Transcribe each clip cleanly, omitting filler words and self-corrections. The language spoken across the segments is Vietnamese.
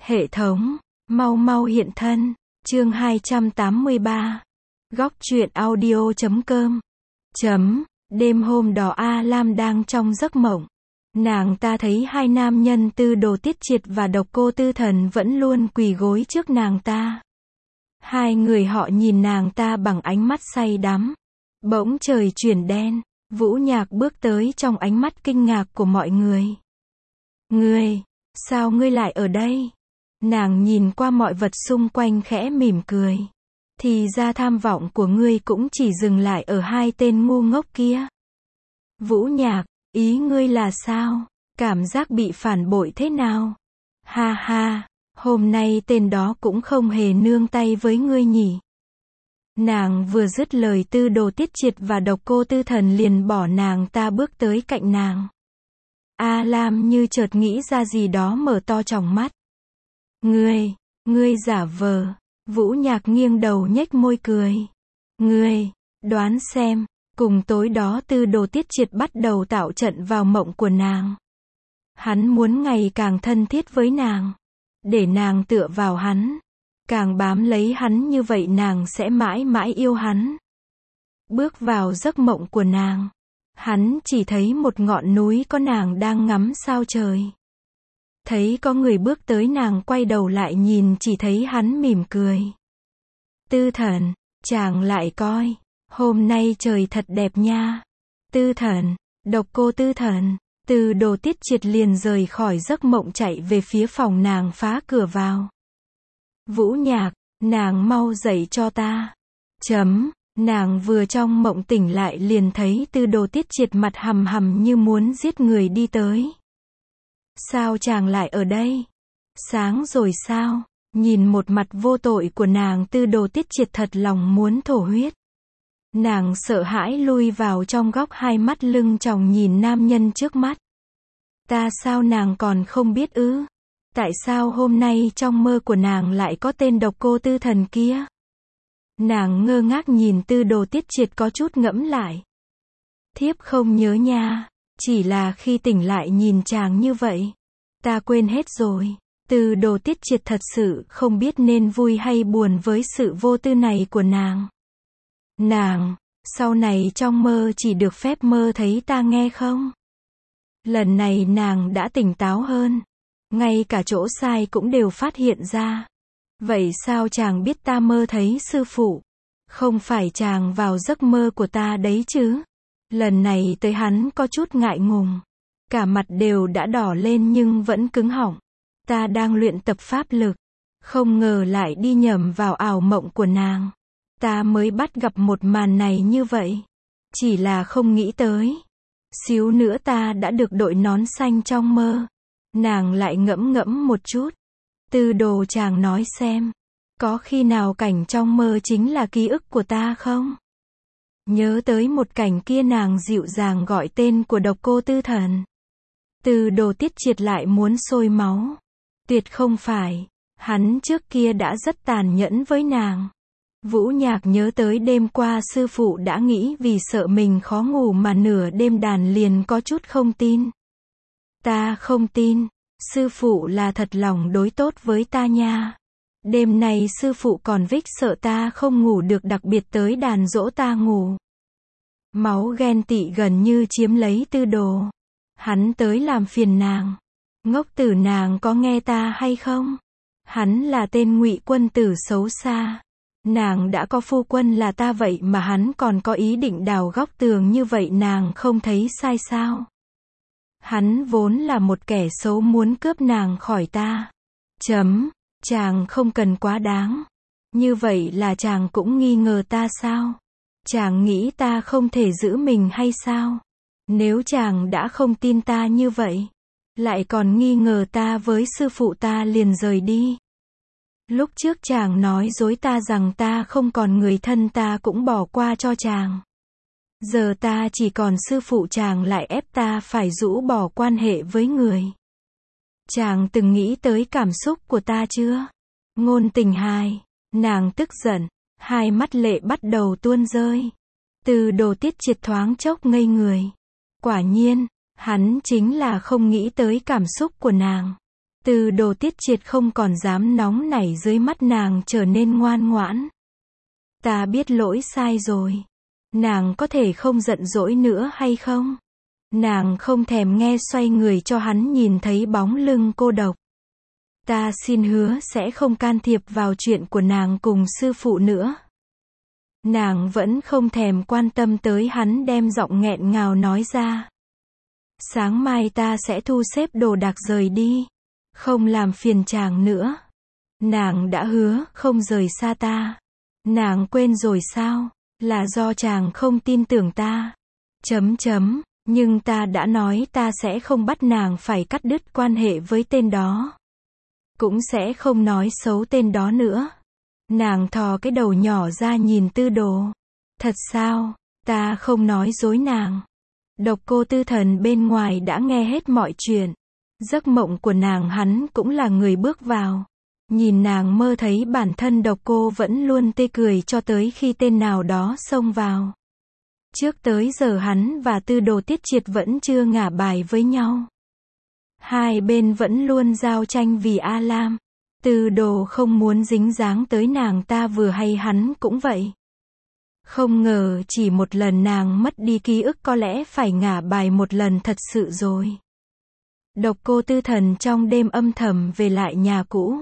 Hệ thống, mau mau hiện thân. Chương 283. Góc truyện audio.com. Đêm hôm đó A Lam đang trong giấc mộng. Nàng ta thấy hai nam nhân Tư Đồ Tiết Triệt và Độc Cô Tư Thần vẫn luôn quỳ gối trước nàng ta. Hai người họ nhìn nàng ta bằng ánh mắt say đắm. Bỗng trời chuyển đen, Vũ Nhạc bước tới trong ánh mắt kinh ngạc của mọi người. Ngươi, sao ngươi lại ở đây? Nàng nhìn qua mọi vật xung quanh khẽ mỉm cười. Thì ra tham vọng của ngươi cũng chỉ dừng lại ở hai tên ngu ngốc kia. Vũ Nhạc, ý ngươi là sao? Cảm giác bị phản bội thế nào? Ha ha, hôm nay tên đó cũng không hề nương tay với ngươi nhỉ. Nàng vừa dứt lời, Tư Đồ Tiết Triệt và Độc Cô Tư Thần liền bỏ nàng ta bước tới cạnh nàng. A Lam như chợt nghĩ ra gì đó, mở to tròng mắt. Ngươi giả vờ. Vũ Nhạc nghiêng đầu nhếch môi cười. Ngươi, đoán xem. Cùng tối đó Tư Đồ Tiết Triệt bắt đầu tạo trận vào mộng của nàng. Hắn muốn ngày càng thân thiết với nàng. Để nàng tựa vào hắn. Càng bám lấy hắn như vậy nàng sẽ mãi mãi yêu hắn. Bước vào giấc mộng của nàng. Hắn chỉ thấy một ngọn núi có nàng đang ngắm sao trời. Thấy có người bước tới, nàng quay đầu lại nhìn, chỉ thấy hắn mỉm cười. Tư Thần, chàng lại coi. Hôm nay trời thật đẹp nha. Tư Thần, Độc Cô Tư Thần. Tư Đồ Tiết Triệt liền rời khỏi giấc mộng chạy về phía phòng nàng, phá cửa vào. Vũ Nhạc, nàng mau dậy cho ta. Nàng vừa trong mộng tỉnh lại liền thấy Tư Đồ Tiết Triệt mặt hầm hầm như muốn giết người đi tới. Sao chàng lại ở đây? Sáng rồi sao? Nhìn một mặt vô tội của nàng, Tư Đồ Tiết Triệt thật lòng muốn thổ huyết. Nàng sợ hãi lui vào trong góc, hai mắt lưng tròng nhìn nam nhân trước mắt. Ta sao nàng còn không biết ư? Tại sao hôm nay trong mơ của nàng lại có tên Độc Cô Tư Thần kia? Nàng ngơ ngác nhìn Tư Đồ Tiết Triệt, có chút ngẫm lại. Thiếp không nhớ nha, chỉ là khi tỉnh lại nhìn chàng như vậy, ta quên hết rồi. Tư Đồ Tiết Triệt thật sự không biết nên vui hay buồn với sự vô tư này của nàng. Nàng, sau này trong mơ chỉ được phép mơ thấy ta nghe không? Lần này nàng đã tỉnh táo hơn. Ngay cả chỗ sai cũng đều phát hiện ra. Vậy sao chàng biết ta mơ thấy sư phụ? Không phải chàng vào giấc mơ của ta đấy chứ? Lần này tới hắn có chút ngại ngùng. Cả mặt đều đã đỏ lên nhưng vẫn cứng họng. Ta đang luyện tập pháp lực. Không ngờ lại đi nhầm vào ảo mộng của nàng. Ta mới bắt gặp một màn này như vậy. Chỉ là không nghĩ tới. Xíu nữa ta đã được đội nón xanh trong mơ. Nàng lại ngẫm ngẫm một chút. Tư Đồ, chàng nói xem. Có khi nào cảnh trong mơ chính là ký ức của ta không? Nhớ tới một cảnh kia, nàng dịu dàng gọi tên của Độc Cô Tư Thần. Tư Đồ Tiết Triệt lại muốn sôi máu. Tuyệt không phải. Hắn trước kia đã rất tàn nhẫn với nàng. Vũ Nhạc nhớ tới đêm qua sư phụ đã nghĩ vì sợ mình khó ngủ mà nửa đêm đàn, liền có chút không tin. Ta không tin. Sư phụ là thật lòng đối tốt với ta nha. Đêm này sư phụ còn vích sợ ta không ngủ được, đặc biệt tới đàn dỗ ta ngủ. Máu ghen tị gần như chiếm lấy Tư Đồ. Hắn tới làm phiền nàng. Ngốc tử, nàng có nghe ta hay không? Hắn là tên ngụy quân tử xấu xa. Nàng đã có phu quân là ta, vậy mà hắn còn có ý định đào góc tường như vậy, nàng không thấy sai sao? Hắn vốn là một kẻ xấu, muốn cướp nàng khỏi ta. Chàng không cần quá đáng. Như vậy là chàng cũng nghi ngờ ta sao? Chàng nghĩ ta không thể giữ mình hay sao? Nếu chàng đã không tin ta như vậy, lại còn nghi ngờ ta với sư phụ, ta liền rời đi. Lúc trước chàng nói dối ta rằng ta không còn người thân, ta cũng bỏ qua cho chàng. Giờ ta chỉ còn sư phụ, chàng lại ép ta phải rũ bỏ quan hệ với người. Chàng từng nghĩ tới cảm xúc của ta chưa? Ngôn Tình Hài. Nàng tức giận, hai mắt lệ bắt đầu tuôn rơi. Tư Đồ Tiết Triệt thoáng chốc ngây người. Quả nhiên, hắn chính là không nghĩ tới cảm xúc của nàng. Tư Đồ Tiết Triệt không còn dám nóng nảy dưới mắt nàng, trở nên ngoan ngoãn. Ta biết lỗi sai rồi. Nàng có thể không giận dỗi nữa hay không? Nàng không thèm nghe, xoay người cho hắn nhìn thấy bóng lưng cô độc. Ta xin hứa sẽ không can thiệp vào chuyện của nàng cùng sư phụ nữa. Nàng vẫn không thèm quan tâm tới hắn, đem giọng nghẹn ngào nói ra. Sáng mai ta sẽ thu xếp đồ đạc rời đi. Không làm phiền chàng nữa. Nàng đã hứa không rời xa ta. Nàng quên rồi sao? Là do chàng không tin tưởng ta. Nhưng ta đã nói ta sẽ không bắt nàng phải cắt đứt quan hệ với tên đó. Cũng sẽ không nói xấu tên đó nữa. Nàng thò cái đầu nhỏ ra nhìn Tư Đồ. Thật sao? Ta không nói dối nàng. Độc Cô Tư Thần bên ngoài đã nghe hết mọi chuyện. Giấc mộng của nàng hắn cũng là người bước vào. Nhìn nàng mơ thấy bản thân Độc Cô vẫn luôn tươi cười cho tới khi tên nào đó xông vào. Trước tới giờ hắn và Tư Đồ Tiết Triệt vẫn chưa ngả bài với nhau. Hai bên vẫn luôn giao tranh vì A Lam. Tư Đồ không muốn dính dáng tới nàng ta vừa hay hắn cũng vậy. Không ngờ chỉ một lần nàng mất đi ký ức có lẽ phải ngả bài một lần thật sự rồi. Độc Cô Tư Thần trong đêm âm thầm về lại nhà cũ.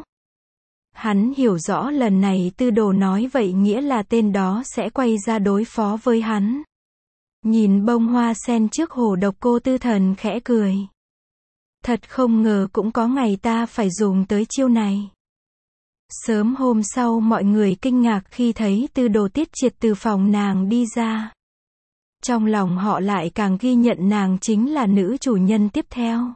Hắn hiểu rõ lần này Tư Đồ nói vậy nghĩa là tên đó sẽ quay ra đối phó với hắn. Nhìn bông hoa sen trước hồ, Độc Cô Tư Thần khẽ cười. Thật không ngờ cũng có ngày ta phải dùng tới chiêu này. Sớm hôm sau mọi người kinh ngạc khi thấy Tư Đồ Tiết Triệt từ phòng nàng đi ra. Trong lòng họ lại càng ghi nhận nàng chính là nữ chủ nhân tiếp theo.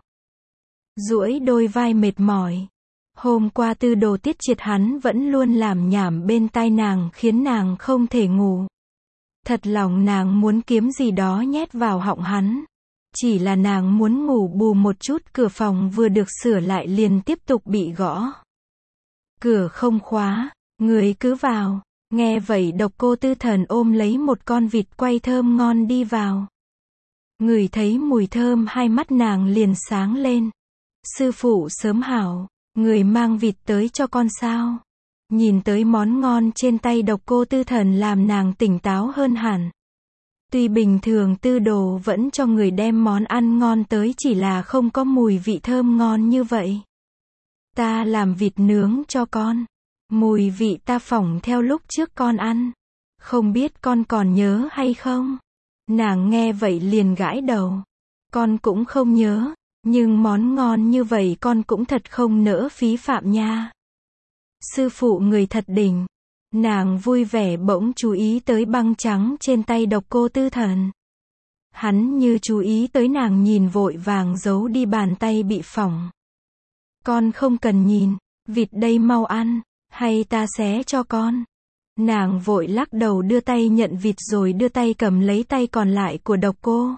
Duỗi đôi vai mệt mỏi. Hôm qua Tư Đồ Tiết Triệt hắn vẫn luôn làm nhảm bên tai nàng khiến nàng không thể ngủ. Thật lòng nàng muốn kiếm gì đó nhét vào họng hắn. Chỉ là nàng muốn ngủ bù một chút, cửa phòng vừa được sửa lại liền tiếp tục bị gõ. Cửa không khóa, người cứ vào. Nghe vậy Độc Cô Tư Thần ôm lấy một con vịt quay thơm ngon đi vào. Ngửi thấy mùi thơm hai mắt nàng liền sáng lên. Sư phụ sớm hảo, người mang vịt tới cho con sao? Nhìn tới món ngon trên tay Độc Cô Tư Thần làm nàng tỉnh táo hơn hẳn. Tuy bình thường Tư Đồ vẫn cho người đem món ăn ngon tới, chỉ là không có mùi vị thơm ngon như vậy. Ta làm vịt nướng cho con. Mùi vị ta phỏng theo lúc trước con ăn. Không biết con còn nhớ hay không? Nàng nghe vậy liền gãi đầu. Con cũng không nhớ, nhưng món ngon như vậy con cũng thật không nỡ phí phạm nha. Sư phụ người thật đỉnh. Nàng vui vẻ bỗng chú ý tới băng trắng trên tay Độc Cô Tư Thần. Hắn như chú ý tới nàng nhìn vội vàng giấu đi bàn tay bị phỏng. Con không cần nhìn, vịt đây mau ăn, hay ta xé cho con. Nàng vội lắc đầu đưa tay nhận vịt rồi đưa tay cầm lấy tay còn lại của Độc Cô.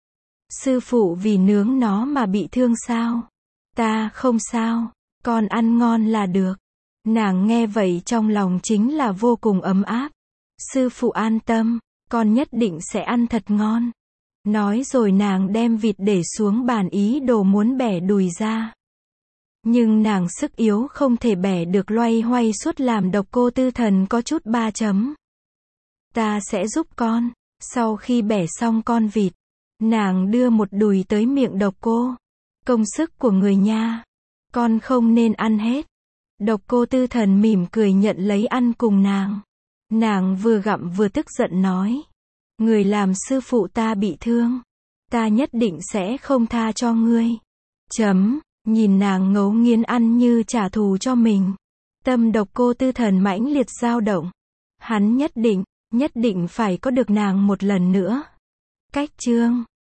Sư phụ vì nướng nó mà bị thương sao? Ta không sao, con ăn ngon là được. Nàng nghe vậy trong lòng chính là vô cùng ấm áp. Sư phụ an tâm, con nhất định sẽ ăn thật ngon. Nói rồi nàng đem vịt để xuống bàn, ý đồ muốn bẻ đùi ra. Nhưng nàng sức yếu không thể bẻ được, loay hoay suốt làm Độc Cô Tư Thần có chút ba chấm. Ta sẽ giúp con. Sau khi bẻ xong con vịt, nàng đưa một đùi tới miệng Độc Cô. Công sức của người nha. Con không nên ăn hết. Độc Cô Tư Thần mỉm cười nhận lấy ăn cùng nàng. Nàng vừa gặm vừa tức giận nói. Người làm sư phụ ta bị thương. Ta nhất định sẽ không tha cho ngươi. Nhìn nàng ngấu nghiến ăn như trả thù cho mình. Tâm Độc Cô Tư Thần mãnh liệt dao động. Hắn nhất định phải có được nàng một lần nữa. Cách chương